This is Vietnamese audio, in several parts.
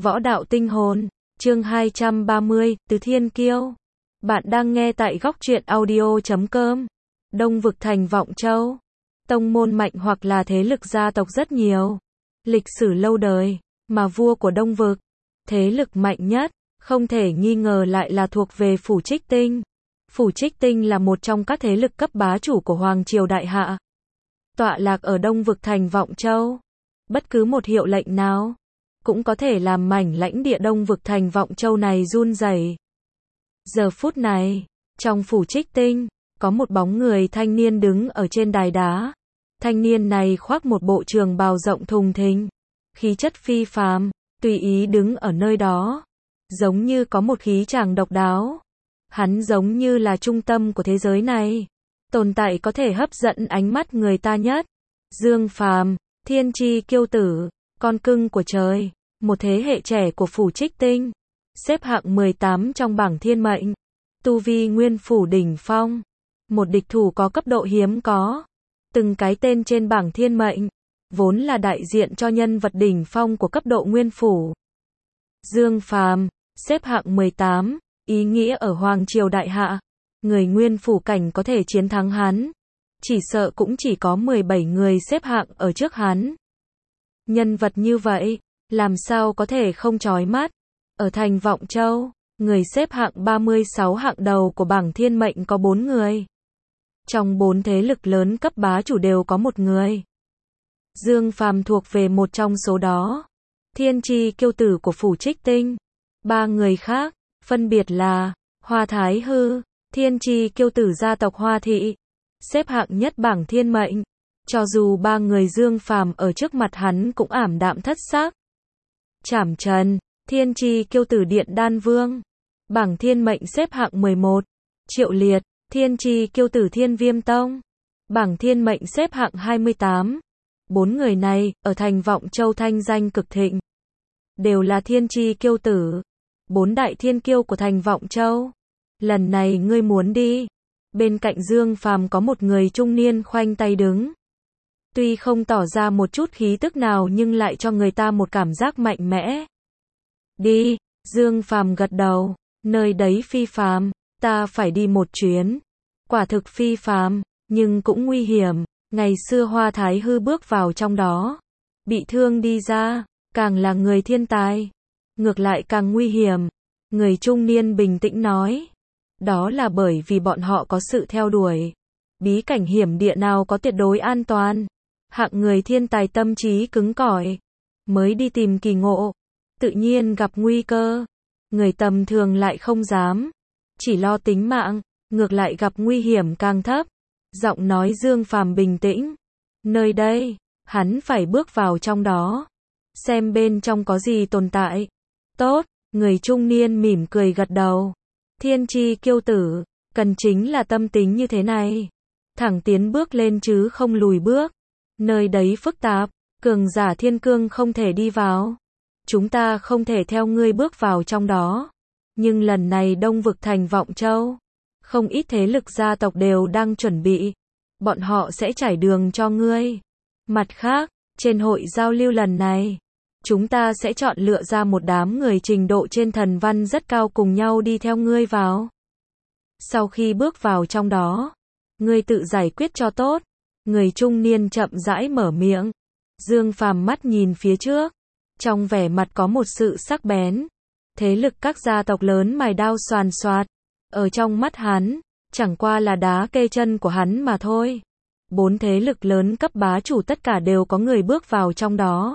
Võ đạo tinh hồn, chương 230, từ Thiên Kiêu. Bạn đang nghe tại góc truyện audio.com. Đông vực thành Vọng Châu. Tông môn mạnh hoặc là thế lực gia tộc rất nhiều. Lịch sử lâu đời, mà vua của Đông vực, thế lực mạnh nhất, không thể nghi ngờ lại là thuộc về Phủ Trích Tinh. Phủ Trích Tinh là một trong các thế lực cấp bá chủ của Hoàng Triều Đại Hạ. Tọa lạc ở Đông vực thành Vọng Châu. Bất cứ một hiệu lệnh nào cũng có thể làm mảnh lãnh địa Đông vực thành Vọng Châu này run rẩy. Giờ phút này, trong Phủ Trích Tinh, có một bóng người thanh niên đứng ở trên đài đá. Thanh niên này khoác một bộ trường bào rộng thùng thình, khí chất phi phàm, tùy ý đứng ở nơi đó, giống như có một khí chàng độc đáo. Hắn giống như là trung tâm của thế giới này, tồn tại có thể hấp dẫn ánh mắt người ta nhất. Dương Phàm, thiên chi kiêu tử, con cưng của trời, một thế hệ trẻ của Phủ Trích Tinh, xếp hạng 18 trong bảng thiên mệnh, tu vi nguyên phủ đỉnh phong, một địch thủ có cấp độ hiếm có. Từng cái tên trên bảng thiên mệnh, vốn là đại diện cho nhân vật đỉnh phong của cấp độ nguyên phủ. Dương Phàm, xếp hạng 18, ý nghĩa ở Hoàng Triều Đại Hạ, người nguyên phủ cảnh có thể chiến thắng hắn, chỉ sợ cũng chỉ có 17 người xếp hạng ở trước hắn. Nhân vật như vậy, làm sao có thể không chói mắt? Ở thành Vọng Châu, người xếp hạng 36 hạng đầu của bảng thiên mệnh có 4 người. Trong 4 thế lực lớn cấp bá chủ đều có một người. Dương Phàm thuộc về một trong số đó. Thiên chi kiêu tử của Phủ Trích Tinh. 3 người khác, phân biệt là Hoa Thái Hư, thiên chi kiêu tử gia tộc Hoa Thị, xếp hạng nhất bảng thiên mệnh. Cho dù 3 người Dương Phàm ở trước mặt hắn cũng ảm đạm thất sắc. Trảm Trần, thiên chi kiêu tử Điện Đan Vương, bảng thiên mệnh xếp hạng 11. Triệu Liệt, thiên chi kiêu tử Thiên Viêm Tông, bảng thiên mệnh xếp hạng 28. 4 người này, ở thành Vọng Châu thanh danh cực thịnh, đều là thiên chi kiêu tử, 4 đại thiên kiêu của thành Vọng Châu. Lần này ngươi muốn đi? Bên cạnh Dương Phàm có một người trung niên khoanh tay đứng. Tuy không tỏ ra một chút khí tức nào nhưng lại cho người ta một cảm giác mạnh mẽ. Đi, Dương Phàm gật đầu, nơi đấy phi phàm, ta phải đi một chuyến. Quả thực phi phàm, nhưng cũng nguy hiểm. Ngày xưa Hoa Thái Hư bước vào trong đó, bị thương đi ra, càng là người thiên tài, ngược lại càng nguy hiểm. Người trung niên bình tĩnh nói, đó là bởi vì bọn họ có sự theo đuổi. Bí cảnh hiểm địa nào có tuyệt đối an toàn. Hạng người thiên tài tâm trí cứng cỏi, mới đi tìm kỳ ngộ, tự nhiên gặp nguy cơ. Người tầm thường lại không dám, chỉ lo tính mạng, ngược lại gặp nguy hiểm càng thấp. Giọng nói Dương Phàm bình tĩnh. Nơi đây, hắn phải bước vào trong đó, xem bên trong có gì tồn tại. Tốt, người trung niên mỉm cười gật đầu. Thiên chi kiêu tử, cần chính là tâm tính như thế này. Thẳng tiến bước lên chứ không lùi bước. Nơi đấy phức tạp, cường giả thiên cương không thể đi vào. Chúng ta không thể theo ngươi bước vào trong đó. Nhưng lần này Đông vực thành Vọng Châu, không ít thế lực gia tộc đều đang chuẩn bị. Bọn họ sẽ trải đường cho ngươi. Mặt khác, trên hội giao lưu lần này, chúng ta sẽ chọn lựa ra một đám người trình độ trên thần văn rất cao cùng nhau đi theo ngươi vào. Sau khi bước vào trong đó, ngươi tự giải quyết cho tốt. Người trung niên chậm rãi mở miệng. Dương Phàm mắt nhìn phía trước, trong vẻ mặt có một sự sắc bén. Thế lực các gia tộc lớn mài đao xoàn xoạt, ở trong mắt hắn, chẳng qua là đá kê chân của hắn mà thôi. 4 thế lực lớn cấp bá chủ tất cả đều có người bước vào trong đó.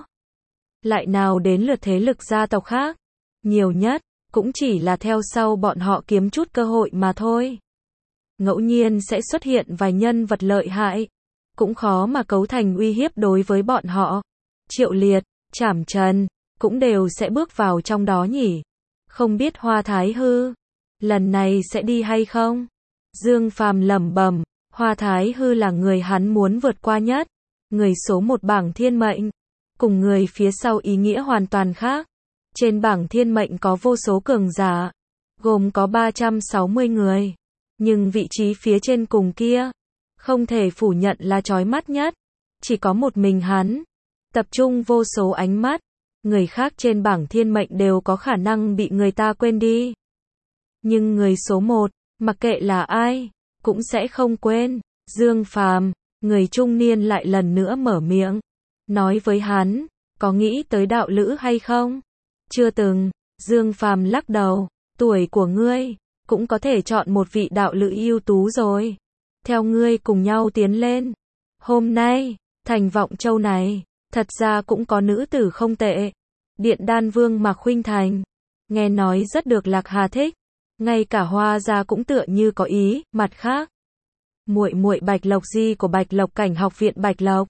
Lại nào đến lượt thế lực gia tộc khác, nhiều nhất, cũng chỉ là theo sau bọn họ kiếm chút cơ hội mà thôi. Ngẫu nhiên sẽ xuất hiện vài nhân vật lợi hại, cũng khó mà cấu thành uy hiếp đối với bọn họ. Triệu Liệt, Trảm Trần, cũng đều sẽ bước vào trong đó nhỉ. Không biết Hoa Thái Hư, lần này sẽ đi hay không? Dương Phàm lẩm bẩm, Hoa Thái Hư là người hắn muốn vượt qua nhất. Người số 1 bảng thiên mệnh, cùng người phía sau ý nghĩa hoàn toàn khác. Trên bảng thiên mệnh có vô số cường giả, gồm có 360 người. Nhưng vị trí phía trên cùng kia, không thể phủ nhận là chói mắt nhất. Chỉ có một mình hắn, tập trung vô số ánh mắt, người khác trên bảng thiên mệnh đều có khả năng bị người ta quên đi. Nhưng người số 1, mặc kệ là ai, cũng sẽ không quên. Dương Phàm, người trung niên lại lần nữa mở miệng, nói với hắn, có nghĩ tới đạo lữ hay không? Chưa từng. Dương Phàm lắc đầu, tuổi của ngươi, cũng có thể chọn một vị đạo lữ ưu tú rồi. Theo ngươi cùng nhau tiến lên. Hôm nay, thành Vọng Châu này, thật ra cũng có nữ tử không tệ. Điện Đan Vương Mạc Khuynh Thành, nghe nói rất được Lạc Hà thích, ngay cả Hoa gia cũng tựa như có ý. Mặt khác, muội muội Bạch Lộc Di của Bạch Lộc Cảnh học viện Bạch Lộc,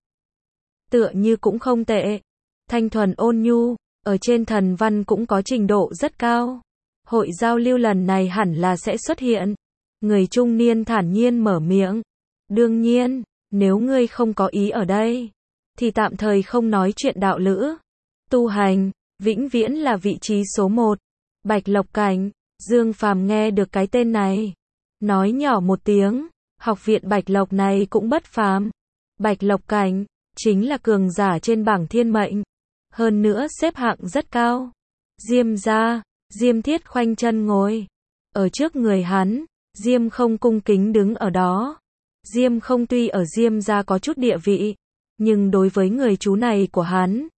tựa như cũng không tệ. Thanh thuần ôn nhu, ở trên thần văn cũng có trình độ rất cao. Hội giao lưu lần này hẳn là sẽ xuất hiện. Người trung niên thản nhiên mở miệng. Đương nhiên, nếu ngươi không có ý ở đây, thì tạm thời không nói chuyện đạo lữ. Tu hành, vĩnh viễn là vị trí số 1. Bạch Lộc Cảnh, Dương Phàm nghe được cái tên này, nói nhỏ một tiếng, học viện Bạch Lộc này cũng bất phàm. Bạch Lộc Cảnh, chính là cường giả trên bảng thiên mệnh. Hơn nữa xếp hạng rất cao. Diêm gia, Diêm Thiết khoanh chân ngồi ở trước người hắn. Diêm Không cung kính đứng ở đó. Diêm Không tuy ở Diêm gia có chút địa vị, nhưng đối với người chú này của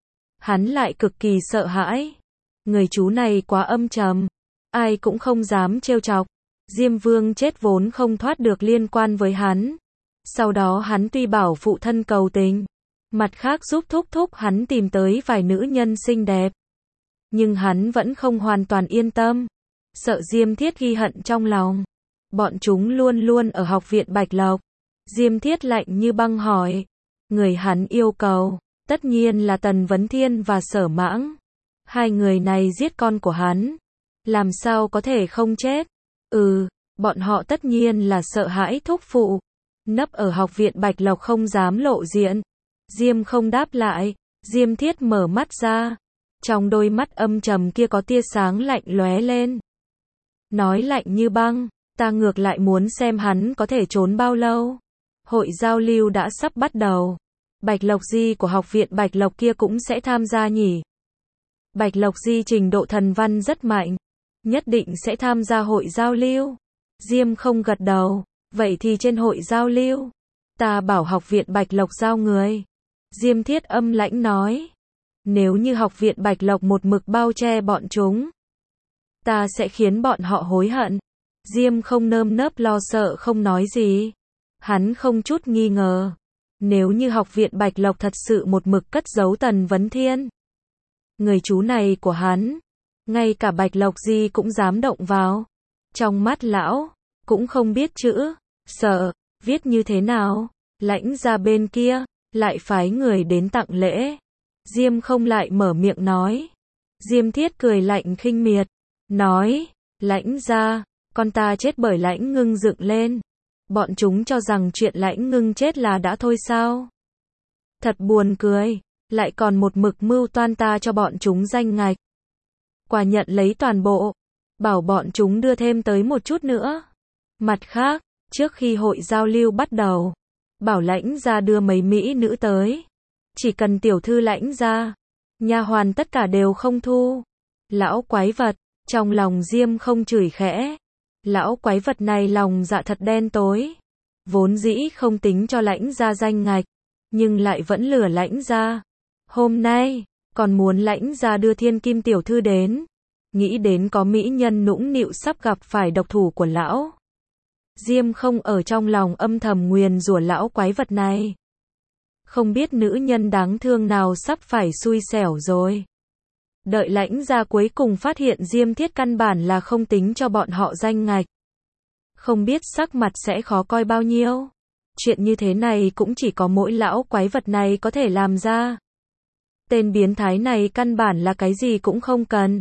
hắn lại cực kỳ sợ hãi. Người chú này quá âm trầm, ai cũng không dám trêu chọc. Diêm Vương chết vốn không thoát được liên quan với hắn. Sau đó hắn tuy bảo phụ thân cầu tình, mặt khác giúp thúc thúc hắn tìm tới vài nữ nhân xinh đẹp, nhưng hắn vẫn không hoàn toàn yên tâm, sợ Diêm Thiết ghi hận trong lòng. Bọn chúng luôn luôn ở học viện Bạch Lộc. Diêm Thiết lạnh như băng hỏi, người hắn yêu cầu, tất nhiên là Tần Vấn Thiên và Sở Mãng. Hai người này giết con của hắn, làm sao có thể không chết? Bọn họ tất nhiên là sợ hãi thúc phụ, nấp ở học viện Bạch Lộc không dám lộ diện. Diêm Không đáp lại. Diêm Thiết mở mắt ra, trong đôi mắt âm trầm kia có tia sáng lạnh lóe lên. Nói lạnh như băng, ta ngược lại muốn xem hắn có thể trốn bao lâu. Hội giao lưu đã sắp bắt đầu. Bạch Lộc Di của học viện Bạch Lộc kia cũng sẽ tham gia nhỉ? Bạch Lộc Di trình độ thần văn rất mạnh, nhất định sẽ tham gia hội giao lưu. Diêm Không gật đầu, vậy thì trên hội giao lưu, ta bảo học viện Bạch Lộc giao người. Diêm Thiết âm lãnh nói, nếu như học viện Bạch Lộc một mực bao che bọn chúng, ta sẽ khiến bọn họ hối hận. Diêm Không nơm nớp lo sợ không nói gì. Hắn không chút nghi ngờ, nếu như học viện Bạch Lộc thật sự một mực cất giấu Tần Vấn Thiên, người chú này của hắn, ngay cả Bạch Lộc Di cũng dám động vào. Trong mắt lão, cũng không biết chữ, sợ, viết như thế nào. Lãnh gia bên kia, lại phái người đến tặng lễ. Diêm Không lại mở miệng nói. Diêm Thiết cười lạnh khinh miệt, nói, Lãnh gia, con ta chết bởi Lãnh Ngưng dựng lên. Bọn chúng cho rằng chuyện Lãnh Ngưng chết là đã thôi sao? Thật buồn cười, lại còn một mực mưu toan ta cho bọn chúng danh ngạch. Quả nhận lấy toàn bộ, bảo bọn chúng đưa thêm tới một chút nữa. Mặt khác, trước khi hội giao lưu bắt đầu, bảo Lãnh gia đưa mấy mỹ nữ tới. Chỉ cần tiểu thư Lãnh gia, nha hoàn tất cả đều không thu. Lão quái vật, trong lòng Diêm Không chửi khẽ. Lão quái vật này lòng dạ thật đen tối. Vốn dĩ không tính cho Lãnh gia danh ngạch, nhưng lại vẫn lừa Lãnh gia. Hôm nay, còn muốn Lãnh gia đưa thiên kim tiểu thư đến. Nghĩ đến có mỹ nhân nũng nịu sắp gặp phải độc thủ của lão. Diêm Không ở trong lòng âm thầm nguyền rủa lão quái vật này. Không biết nữ nhân đáng thương nào sắp phải xui xẻo rồi. Đợi Lãnh gia cuối cùng phát hiện Diêm Thiết căn bản là không tính cho bọn họ danh ngạch. Không biết sắc mặt sẽ khó coi bao nhiêu. Chuyện như thế này cũng chỉ có mỗi lão quái vật này có thể làm ra. Tên biến thái này căn bản là cái gì cũng không cần.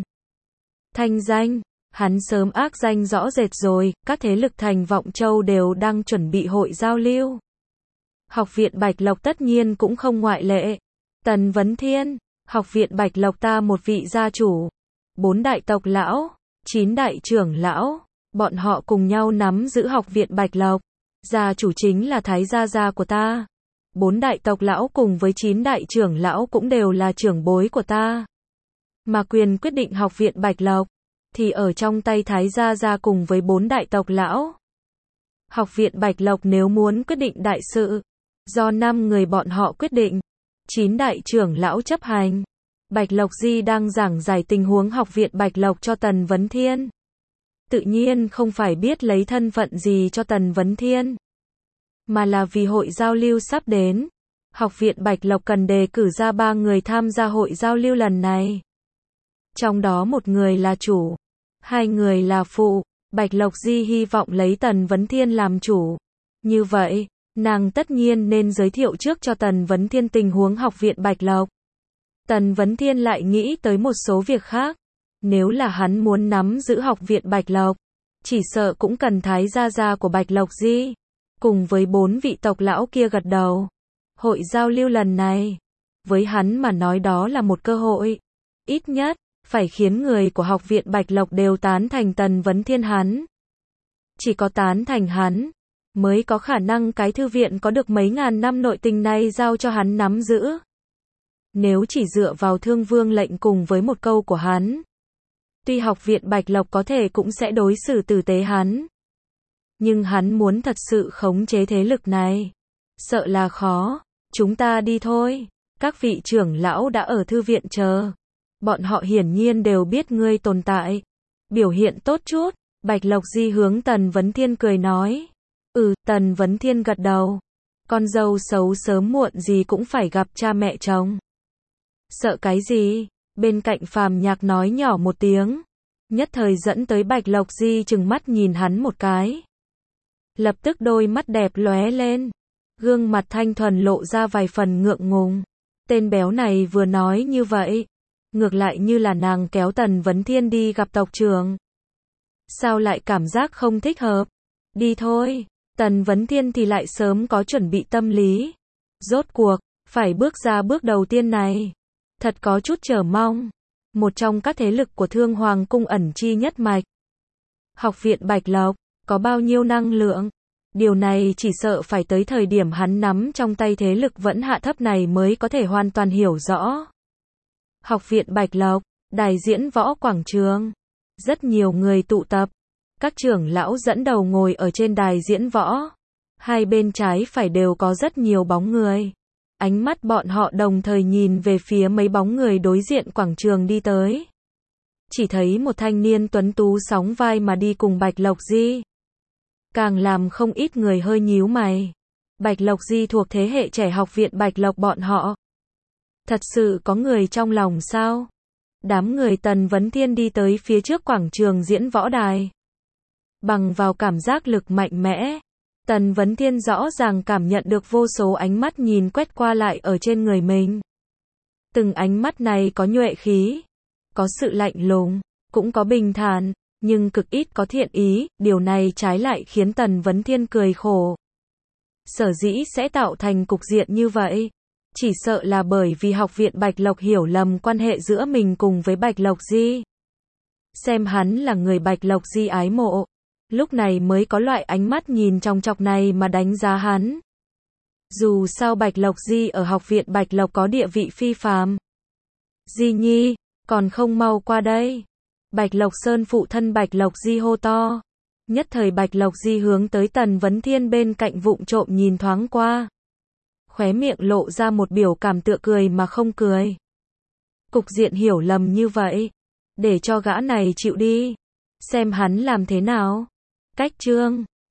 Thanh danh, hắn sớm ác danh rõ rệt rồi. Các thế lực thành Vọng Châu đều đang chuẩn bị hội giao lưu. Học viện Bạch Lộc tất nhiên cũng không ngoại lệ. Tần Vấn Thiên, học viện Bạch Lộc ta một vị gia chủ, 4 đại tộc lão, 9 đại trưởng lão, bọn họ cùng nhau nắm giữ học viện Bạch Lộc. Gia chủ chính là Thái gia của ta. 4 đại tộc lão cùng với 9 đại trưởng lão cũng đều là trưởng bối của ta. Mà quyền quyết định học viện Bạch Lộc thì ở trong tay Thái Gia Gia cùng với 4 đại tộc lão. Học viện Bạch Lộc nếu muốn quyết định đại sự, do 5 người bọn họ quyết định, 9 đại trưởng lão chấp hành. Bạch Lộc Di đang giảng giải tình huống học viện Bạch Lộc cho Tần Vấn Thiên. Tự nhiên không phải biết lấy thân phận gì cho Tần Vấn Thiên, mà là vì hội giao lưu sắp đến. Học viện Bạch Lộc cần đề cử ra 3 người tham gia hội giao lưu lần này. Trong đó một người là chủ, 2 người là phụ. Bạch Lộc Di hy vọng lấy Tần Vấn Thiên làm chủ. Như vậy, nàng tất nhiên nên giới thiệu trước cho Tần Vấn Thiên tình huống học viện Bạch Lộc. Tần Vấn Thiên lại nghĩ tới một số việc khác. Nếu là hắn muốn nắm giữ học viện Bạch Lộc, chỉ sợ cũng cần Thái Gia Gia của Bạch Lộc Di, cùng với 4 vị tộc lão kia gật đầu. Hội giao lưu lần này, với hắn mà nói đó là một cơ hội. Ít nhất, phải khiến người của học viện Bạch Lộc đều tán thành Tần Vấn Thiên hắn. Chỉ có tán thành hắn, mới có khả năng cái thư viện có được mấy ngàn năm nội tình này giao cho hắn nắm giữ. Nếu chỉ dựa vào Thương Vương lệnh cùng với một câu của hắn, tuy học viện Bạch Lộc có thể cũng sẽ đối xử tử tế hắn, nhưng hắn muốn thật sự khống chế thế lực này, sợ là khó. Chúng ta đi thôi. Các vị trưởng lão đã ở thư viện chờ. Bọn họ hiển nhiên đều biết ngươi tồn tại. Biểu hiện tốt chút. Bạch Lộc Di hướng Tần Vấn Thiên cười nói. Tần Vấn Thiên gật đầu. Con dâu xấu sớm muộn gì cũng phải gặp cha mẹ chồng. Sợ cái gì? Bên cạnh Phàm Nhạc nói nhỏ một tiếng. Nhất thời dẫn tới Bạch Lộc Di trừng mắt nhìn hắn một cái. Lập tức đôi mắt đẹp lóe lên. Gương mặt thanh thuần lộ ra vài phần ngượng ngùng. Tên béo này vừa nói như vậy, ngược lại như là nàng kéo Tần Vấn Thiên đi gặp tộc trưởng. Sao lại cảm giác không thích hợp? Đi thôi. Tần Vấn Thiên thì lại sớm có chuẩn bị tâm lý. Rốt cuộc, phải bước ra bước đầu tiên này. Thật có chút chờ mong. Một trong các thế lực của Thương Hoàng Cung ẩn chi nhất mạch. Học viện Bạch Lộc, có bao nhiêu năng lượng? Điều này chỉ sợ phải tới thời điểm hắn nắm trong tay thế lực vẫn hạ thấp này mới có thể hoàn toàn hiểu rõ. Học viện Bạch Lộc, đài diễn võ quảng trường. Rất nhiều người tụ tập. Các trưởng lão dẫn đầu ngồi ở trên đài diễn võ. Hai bên trái phải đều có rất nhiều bóng người. Ánh mắt bọn họ đồng thời nhìn về phía mấy bóng người đối diện quảng trường đi tới. Chỉ thấy một thanh niên tuấn tú sóng vai mà đi cùng Bạch Lộc Di. Càng làm không ít người hơi nhíu mày. Bạch Lộc Di thuộc thế hệ trẻ học viện Bạch Lộc bọn họ. Thật sự có người trong lòng sao? Đám người Tần Vấn Thiên đi tới phía trước quảng trường diễn võ đài. Bằng vào cảm giác lực mạnh mẽ, Tần Vấn Thiên rõ ràng cảm nhận được vô số ánh mắt nhìn quét qua lại ở trên người mình. Từng ánh mắt này có nhuệ khí, có sự lạnh lùng, cũng có bình thản, nhưng cực ít có thiện ý. Điều này trái lại khiến Tần Vấn Thiên cười khổ. Sở dĩ sẽ tạo thành cục diện như vậy, chỉ sợ là bởi vì học viện Bạch Lộc hiểu lầm quan hệ giữa mình cùng với Bạch Lộc Di. Xem hắn là người Bạch Lộc Di ái mộ, lúc này mới có loại ánh mắt nhìn chòng chọc này mà đánh giá hắn. Dù sao Bạch Lộc Di ở học viện Bạch Lộc có địa vị phi phàm. Di Nhi, còn không mau qua đây. Bạch Lộc Sơn phụ thân Bạch Lộc Di hô to. Nhất thời Bạch Lộc Di hướng tới Tần Vấn Thiên bên cạnh vụng trộm nhìn thoáng qua. Khóe miệng lộ ra một biểu cảm tựa cười mà không cười. Cục diện hiểu lầm như vậy, để cho gã này chịu đi. Xem hắn làm thế nào. Cách chương